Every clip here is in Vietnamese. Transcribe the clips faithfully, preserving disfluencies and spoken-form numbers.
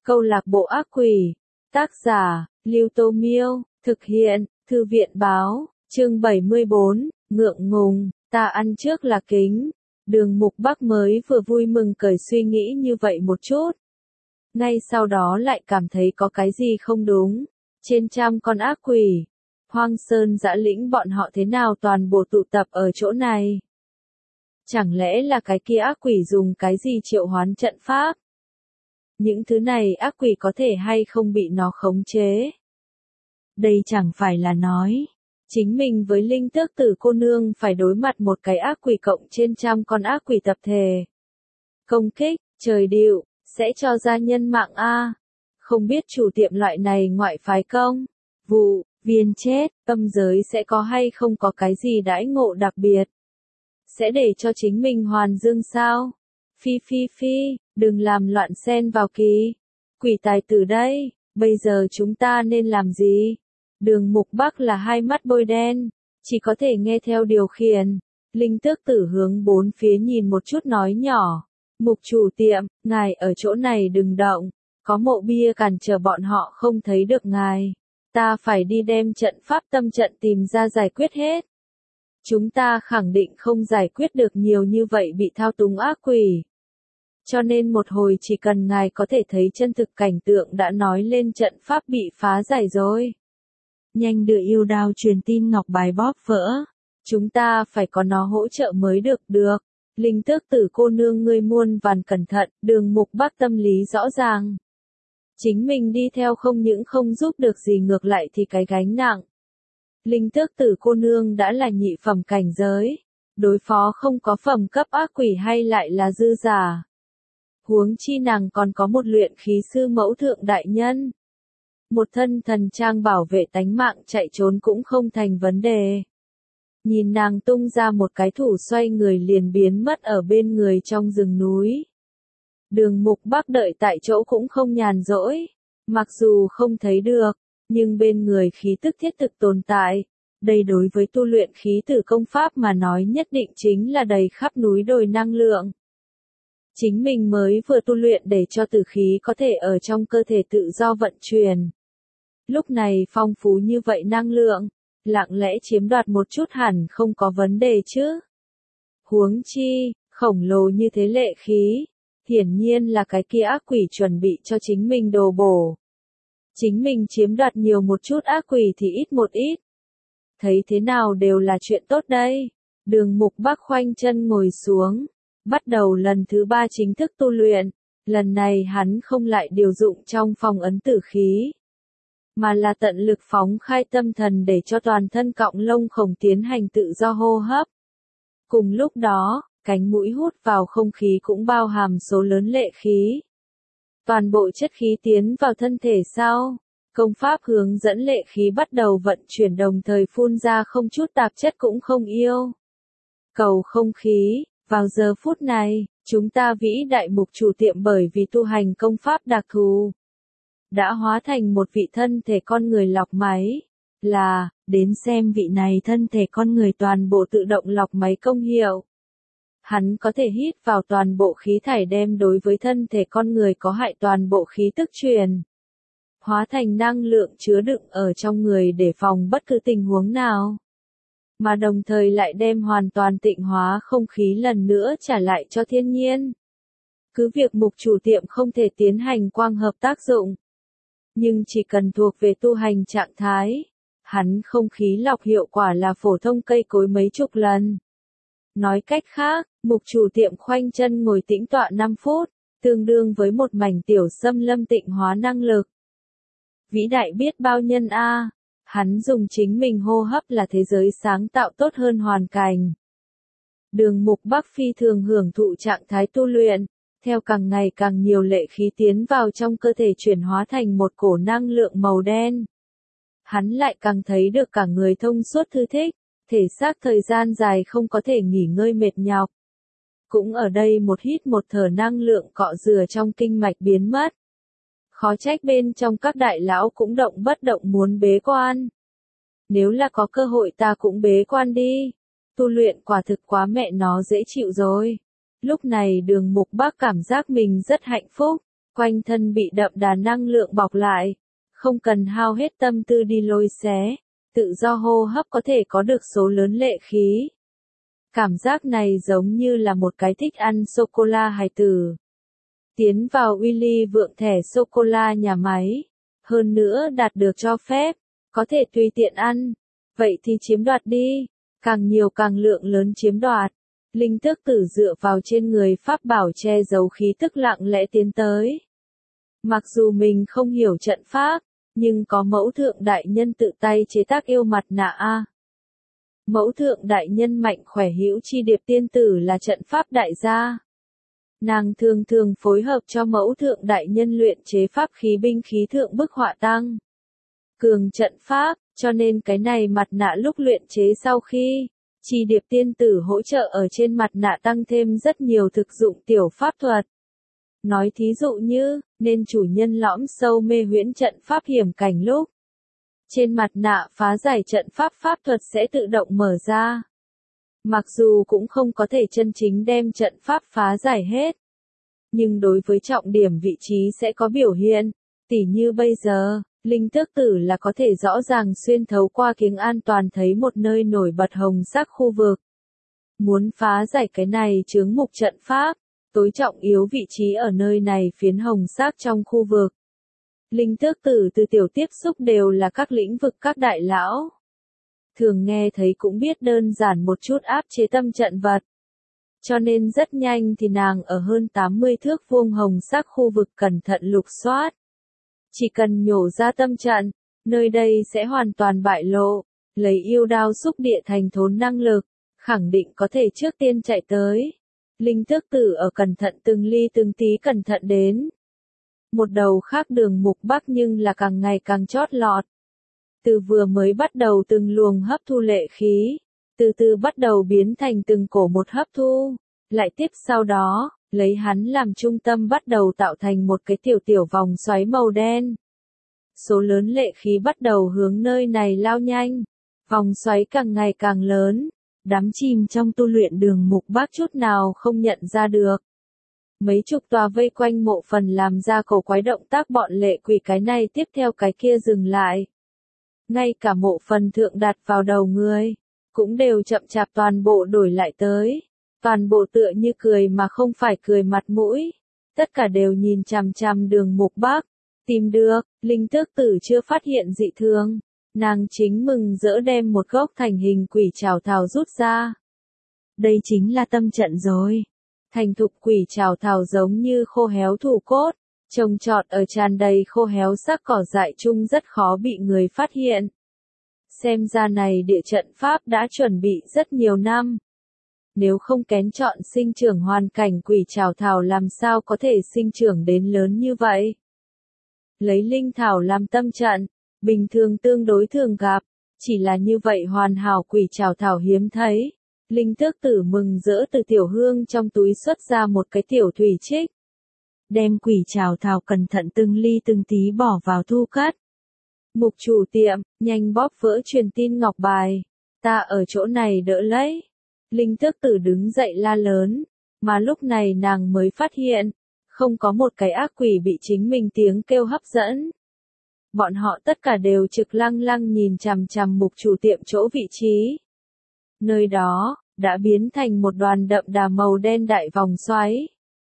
Câu lạc bộ ác quỷ. Tác giả, Lưu Tô Miêu. Thực hiện, Thư viện Báo. Chương bảy mươi bốn, ngượng ngùng, ta ăn trước là kính. Đường Mục Bắc mới vừa vui mừng cởi suy nghĩ như vậy một chút. Ngay sau đó lại cảm thấy có cái gì không đúng. Trên trăm con ác quỷ. Hoang Sơn Dã Lĩnh bọn họ thế nào toàn bộ tụ tập ở chỗ này? Chẳng lẽ là cái kia ác quỷ dùng cái gì triệu hoán trận pháp? Những thứ này ác quỷ có thể hay không bị nó khống chế? Đây chẳng phải là nói, chính mình với Linh Tước Tử cô nương phải đối mặt một cái ác quỷ cộng trên trăm con ác quỷ tập thể. Công kích, trời điệu, sẽ cho ra nhân mạng a. Không biết chủ tiệm loại này ngoại phái công, vụ, viên chết, tâm giới sẽ có hay không có cái gì đãi ngộ đặc biệt? Sẽ để cho chính mình hoàn dương sao? Phi phi phi, đừng làm loạn xen vào kỳ. Quỷ tài tử đây, bây giờ chúng ta nên làm gì? Đường Mục Bắc là hai mắt bôi đen, chỉ có thể nghe theo điều khiển. Linh Tước Tử hướng bốn phía nhìn một chút nói nhỏ. Mục chủ tiệm, ngài ở chỗ này đừng động, có mộ bia cản trở bọn họ không thấy được ngài. Ta phải đi đem trận pháp tâm trận tìm ra giải quyết hết. Chúng ta khẳng định không giải quyết được nhiều như vậy bị thao túng ác quỷ. Cho nên một hồi chỉ cần ngài có thể thấy chân thực cảnh tượng đã nói lên trận pháp bị phá giải rồi. Nhanh đưa yêu đao truyền tin ngọc bài bóp vỡ. Chúng ta phải có nó hỗ trợ mới được được. Linh Tước Tử cô nương ngươi muôn vàn cẩn thận, Đường Mục Bắc tâm lý rõ ràng. Chính mình đi theo không những không giúp được gì ngược lại thì cái gánh nặng. Linh Tước Tử cô nương đã là nhị phẩm cảnh giới. Đối phó không có phẩm cấp ác quỷ hay lại là dư giả. Huống chi nàng còn có một luyện khí sư mẫu thượng đại nhân. Một thân thần trang bảo vệ tánh mạng chạy trốn cũng không thành vấn đề. Nhìn nàng tung ra một cái thủ xoay người liền biến mất ở bên người trong rừng núi. Đường Mục Bắc đợi tại chỗ cũng không nhàn rỗi. Mặc dù không thấy được, nhưng bên người khí tức thiết thực tồn tại. Đây đối với tu luyện khí tử công pháp mà nói nhất định chính là đầy khắp núi đồi năng lượng. Chính mình mới vừa tu luyện để cho tử khí có thể ở trong cơ thể tự do vận chuyển. Lúc này phong phú như vậy năng lượng, lặng lẽ chiếm đoạt một chút hẳn không có vấn đề chứ. Huống chi, khổng lồ như thế lệ khí, hiển nhiên là cái kia ác quỷ chuẩn bị cho chính mình đồ bổ. Chính mình chiếm đoạt nhiều một chút ác quỷ thì ít một ít. Thấy thế nào đều là chuyện tốt đây. Đường Mục Bắc khoanh chân ngồi xuống, bắt đầu lần thứ ba chính thức tu luyện. Lần này hắn không lại điều dụng trong phong ấn tử khí, mà là tận lực phóng khai tâm thần để cho toàn thân cọng lông khổng tiến hành tự do hô hấp. Cùng lúc đó, cánh mũi hút vào không khí cũng bao hàm số lớn lệ khí. Toàn bộ chất khí tiến vào thân thể sau, công pháp hướng dẫn lệ khí bắt đầu vận chuyển đồng thời phun ra không chút tạp chất cũng không yêu. Cầu không khí, vào giờ phút này, chúng ta vĩ đại mục chủ tiệm bởi vì tu hành công pháp đặc thù, đã hóa thành một vị thân thể con người lọc máy, là, đến xem vị này thân thể con người toàn bộ tự động lọc máy công hiệu. Hắn có thể hít vào toàn bộ khí thải đem đối với thân thể con người có hại toàn bộ khí tức truyền. Hóa thành năng lượng chứa đựng ở trong người để phòng bất cứ tình huống nào. Mà đồng thời lại đem hoàn toàn tịnh hóa không khí lần nữa trả lại cho thiên nhiên. Cứ việc mục chủ tiệm không thể tiến hành quang hợp tác dụng. Nhưng chỉ cần thuộc về tu hành trạng thái, hắn không khí lọc hiệu quả là phổ thông cây cối mấy chục lần. Nói cách khác, mục chủ tiệm khoanh chân ngồi tĩnh tọa năm phút, tương đương với một mảnh tiểu xâm lâm tịnh hóa năng lực. Vĩ đại biết bao nhân a, hắn dùng chính mình hô hấp là thế giới sáng tạo tốt hơn hoàn cảnh. Đường Mục Bắc phi thường hưởng thụ trạng thái tu luyện, theo càng ngày càng nhiều lệ khí tiến vào trong cơ thể chuyển hóa thành một cổ năng lượng màu đen. Hắn lại càng thấy được cả người thông suốt thư thích, thể xác thời gian dài không có thể nghỉ ngơi mệt nhọc. Cũng ở đây một hít một thở năng lượng cọ rửa trong kinh mạch biến mất. Khó trách bên trong các đại lão cũng động bất động muốn bế quan. Nếu là có cơ hội ta cũng bế quan đi. Tu luyện quả thực quá mẹ nó dễ chịu rồi. Lúc này Đường Mục Bắc cảm giác mình rất hạnh phúc. quanh thân bị đậm đà năng lượng bọc lại, không cần hao hết tâm tư đi lôi xé, tự do hô hấp có thể có được số lớn lệ khí. Cảm giác này giống như là một cái thích ăn sô-cô-la hài tử. Tiến vào Willy vượng thẻ sô-cô-la nhà máy, hơn nữa đạt được cho phép, có thể tùy tiện ăn, vậy thì chiếm đoạt đi, càng nhiều càng lượng lớn chiếm đoạt. Linh tước tử dựa vào trên người pháp bảo che giấu khí tức lặng lẽ tiến tới. Mặc dù mình không hiểu trận pháp, nhưng có mẫu thượng đại nhân tự tay chế tác yêu mặt nạ a. Mẫu thượng đại nhân mạnh khỏe hữu chi điệp tiên tử là trận pháp đại gia. Nàng thường thường phối hợp cho mẫu thượng đại nhân luyện chế pháp khí binh khí thượng bức họa tăng cường trận pháp, cho nên cái này mặt nạ lúc luyện chế sau khi chi điệp tiên tử hỗ trợ ở trên mặt nạ tăng thêm rất nhiều thực dụng tiểu pháp thuật. Nói thí dụ như, nên chủ nhân lõm sâu mê huyễn trận pháp hiểm cảnh lúc trên mặt nạ phá giải trận pháp pháp thuật sẽ tự động mở ra. Mặc dù cũng không có thể chân chính đem trận pháp phá giải hết, nhưng đối với trọng điểm vị trí sẽ có biểu hiện, tỉ như bây giờ, linh tước tử là có thể rõ ràng xuyên thấu qua kiếng an toàn thấy một nơi nổi bật hồng sắc khu vực. Muốn phá giải cái này chướng mục trận pháp, tối trọng yếu vị trí ở nơi này phiến hồng sắc trong khu vực. Linh tước tử từ tiểu tiếp xúc đều là các lĩnh vực các đại lão. Thường nghe thấy cũng biết đơn giản một chút áp chế tâm trận vật. Cho nên rất nhanh thì nàng ở hơn tám mươi thước vuông hồng sắc khu vực cẩn thận lục soát. Chỉ cần nhổ ra tâm trận, nơi đây sẽ hoàn toàn bại lộ, lấy yêu đao xúc địa thành thốn năng lực, khẳng định có thể trước tiên chạy tới. Linh tước tử ở cẩn thận từng ly từng tí cẩn thận đến. Một đầu khác đường mục bắc nhưng là càng ngày càng chót lọt. Từ vừa mới bắt đầu từng luồng hấp thu lệ khí, từ từ bắt đầu biến thành từng cổ một hấp thu, lại tiếp sau đó, lấy hắn làm trung tâm bắt đầu tạo thành một cái tiểu tiểu vòng xoáy màu đen. Số lớn lệ khí bắt đầu hướng nơi này lao nhanh, vòng xoáy càng ngày càng lớn, đắm chìm trong tu luyện đường mục bắc chút nào không nhận ra được. Mấy chục tòa vây quanh mộ phần làm ra cổ quái động tác bọn lệ quỷ cái này tiếp theo cái kia dừng lại. Ngay cả mộ phần thượng đặt vào đầu người, cũng đều chậm chạp toàn bộ đổi lại tới. Toàn bộ tựa như cười mà không phải cười mặt mũi. Tất cả đều nhìn chằm chằm đường mục bắc. Tìm được, linh tước tử chưa phát hiện dị thường. Nàng chính mừng rỡ đem một gốc thành hình quỷ trảo thảo rút ra. Đây chính là tâm trận rồi. Thành thục quỷ trảo thảo giống như khô héo thủ cốt, trồng trọt ở tràn đầy khô héo sắc cỏ dại chung rất khó bị người phát hiện. Xem ra này địa trận pháp đã chuẩn bị rất nhiều năm. Nếu không kén chọn sinh trưởng hoàn cảnh quỷ trảo thảo làm sao có thể sinh trưởng đến lớn như vậy. Lấy linh thảo làm tâm trận, bình thường tương đối thường gặp, chỉ là như vậy hoàn hảo quỷ trảo thảo hiếm thấy. Linh tước tử mừng rỡ từ tiểu hương trong túi xuất ra một cái tiểu thủy trích. Đem quỷ trảo thảo cẩn thận từng ly từng tí bỏ vào thu cất. Mục chủ tiệm, nhanh bóp vỡ truyền tin ngọc bài. Ta ở chỗ này đỡ lấy. Linh tước tử đứng dậy la lớn, mà lúc này nàng mới phát hiện, không có một cái ác quỷ bị chính mình tiếng kêu hấp dẫn. Bọn họ tất cả đều trực lăng lăng nhìn chằm chằm mục chủ tiệm chỗ vị trí. Nơi đó, đã biến thành một đoàn đậm đà màu đen đại vòng xoáy.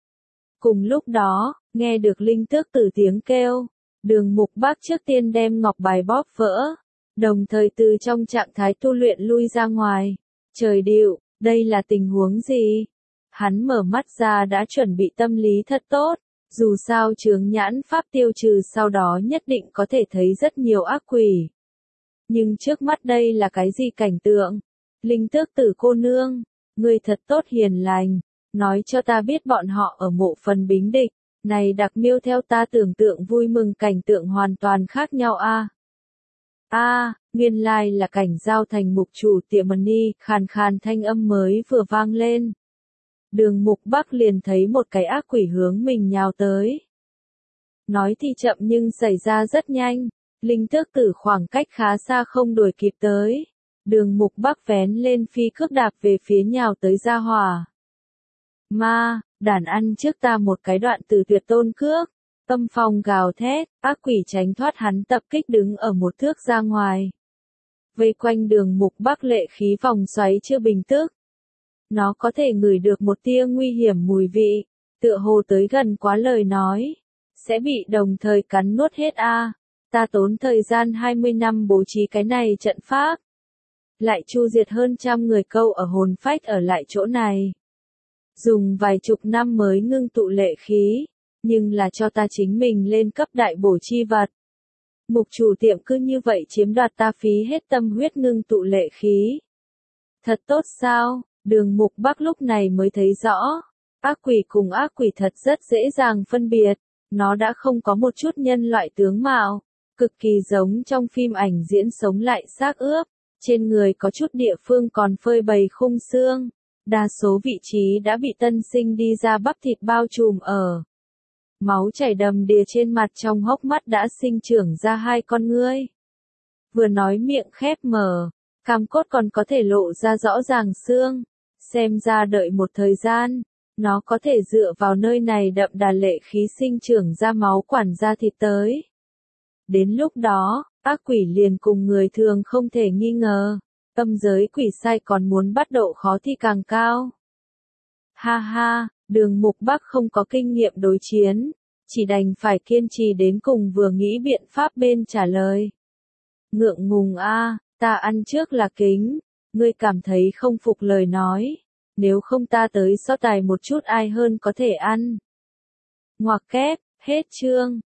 Cùng lúc đó, nghe được linh tước tử tiếng kêu, đường mục bắc trước tiên đem ngọc bài bóp vỡ, đồng thời từ trong trạng thái tu luyện lui ra ngoài. Trời điệu, đây là tình huống gì? Hắn mở mắt ra đã chuẩn bị tâm lý thật tốt, dù sao chướng nhãn pháp tiêu trừ sau đó nhất định có thể thấy rất nhiều ác quỷ. Nhưng trước mắt đây là cái gì cảnh tượng? Linh tước tử cô nương, người thật tốt hiền lành, nói cho ta biết bọn họ ở mộ phần bính địch, này đặc miêu theo ta tưởng tượng vui mừng cảnh tượng hoàn toàn khác nhau a. A, à, nguyên lai là cảnh giao thành mục chủ tiệm Mani, khàn khàn thanh âm mới vừa vang lên. Đường mục bắc liền thấy một cái ác quỷ hướng mình nhào tới. Nói thì chậm nhưng xảy ra rất nhanh, linh tước tử khoảng cách khá xa không đuổi kịp tới. Đường mục bắc vén lên phi cước đạp về phía nhào tới gia hỏa. Ma, đàn ăn trước ta một cái đoạn từ tuyệt tôn cước, Âm phong gào thét, ác quỷ tránh thoát hắn tập kích đứng ở một thước ra ngoài. Vây quanh Đường Mục Bắc lệ khí vòng xoáy chưa bình tức. Nó có thể ngửi được một tia nguy hiểm mùi vị, tựa hồ tới gần quá lời nói. Sẽ bị đồng thời cắn nuốt hết a. À. Ta tốn thời gian hai mươi năm bố trí cái này trận pháp. Lại chu diệt hơn trăm người câu ở hồn phách ở lại chỗ này. Dùng vài chục năm mới ngưng tụ lệ khí, nhưng là cho ta chính mình lên cấp đại bổ chi vật. Mục chủ tiệm cứ như vậy chiếm đoạt ta phí hết tâm huyết ngưng tụ lệ khí. Thật tốt sao? Đường Mục Bắc lúc này mới thấy rõ. Ác quỷ cùng ác quỷ thật rất dễ dàng phân biệt. Nó đã không có một chút nhân loại tướng mạo. Cực kỳ giống trong phim ảnh diễn sống lại xác ướp. Trên người có chút địa phương còn phơi bày khung xương. Đa số vị trí đã bị tân sinh đi ra bắp thịt bao trùm ở. Máu chảy đầm đìa trên mặt, trong hốc mắt đã sinh trưởng ra hai con ngươi. Vừa nói miệng khép mở, cam cốt còn có thể lộ ra rõ ràng xương. Xem ra đợi một thời gian, nó có thể dựa vào nơi này đậm đà lệ khí sinh trưởng ra máu quản ra thịt tới. Đến lúc đó, ác quỷ liền cùng người thường không thể nghi ngờ. Âm giới quỷ sai còn muốn bắt độ khó thì càng cao. Ha ha, Đường Mục Bắc không có kinh nghiệm đối chiến, chỉ đành phải kiên trì đến cùng vừa nghĩ biện pháp bên trả lời. Ngượng ngùng a, ta ăn trước là kính, ngươi cảm thấy không phục lời nói, nếu không ta tới so tài một chút ai hơn có thể ăn. Ngoặc kép, hết chương.